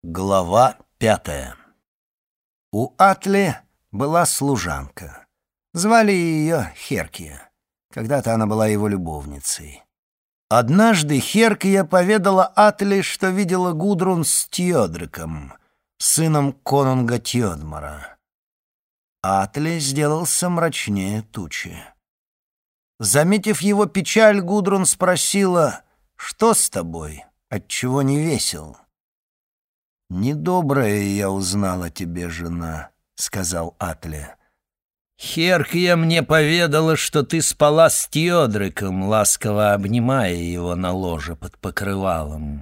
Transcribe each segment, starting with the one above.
Глава 5. У Атли была служанка. Звали ее Херкия. Когда-то она была его любовницей. Однажды Херкия поведала Атли, что видела Гудрун с Тьодриком, сыном конунга Тьодмара. Атли сделался мрачнее тучи. Заметив его печаль, Гудрун спросила: «Что с тобой? Отчего не весел?» «Недоброе я узнал о тебе, жена», — сказал Атли. Херкия мне поведала, что ты спала с Тьодриком, ласково обнимая его на ложе под покрывалом.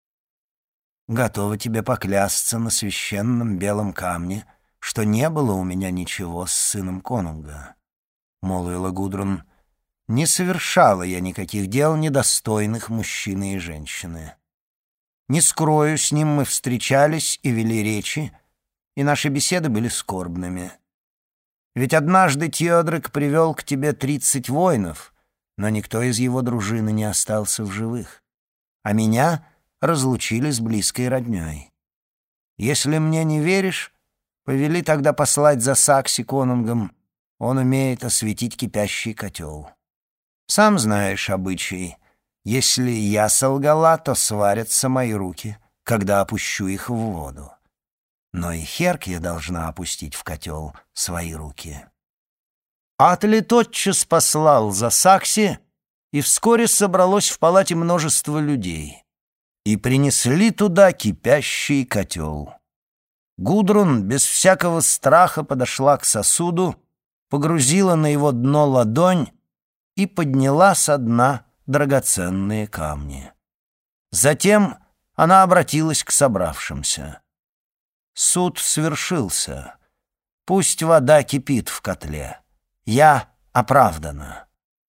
«Готова тебе поклясться на священном белом камне, что не было у меня ничего с сыном конунга», — молвила Гудрун. «Не совершала я никаких дел, недостойных мужчины и женщины. Не скрою, с ним мы встречались и вели речи, и наши беседы были скорбными. Ведь однажды Тьодрик привел к тебе 30 воинов, но никто из его дружины не остался в живых, а меня разлучили с близкой роднёй. Если мне не веришь, повели тогда послать за Сакси конунгом, он умеет осветить кипящий котел. Сам знаешь обычай. Если я солгала, то сварятся мои руки, когда опущу их в воду. Но и Херкия должна опустить в котел свои руки». Атли тотчас послал за Сакси, и вскоре собралось в палате множество людей, и принесли туда кипящий котел. Гудрун без всякого страха подошла к сосуду, погрузила на его дно ладонь и подняла со дна драгоценные камни. Затем она обратилась к собравшимся. «Суд свершился. Пусть вода кипит в котле. Я оправдана».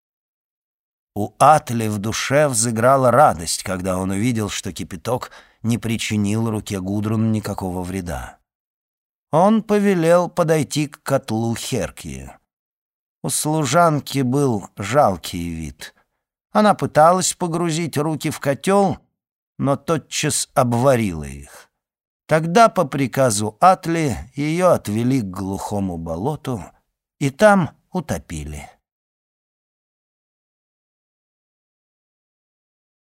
У Атли в душе взыграла радость, когда он увидел, что кипяток не причинил руке Гудрун никакого вреда. Он повелел подойти к котлу Херкии. У служанки был жалкий вид. Она пыталась погрузить руки в котел, но тотчас обварила их. Тогда по приказу Атли ее отвели к глухому болоту и там утопили.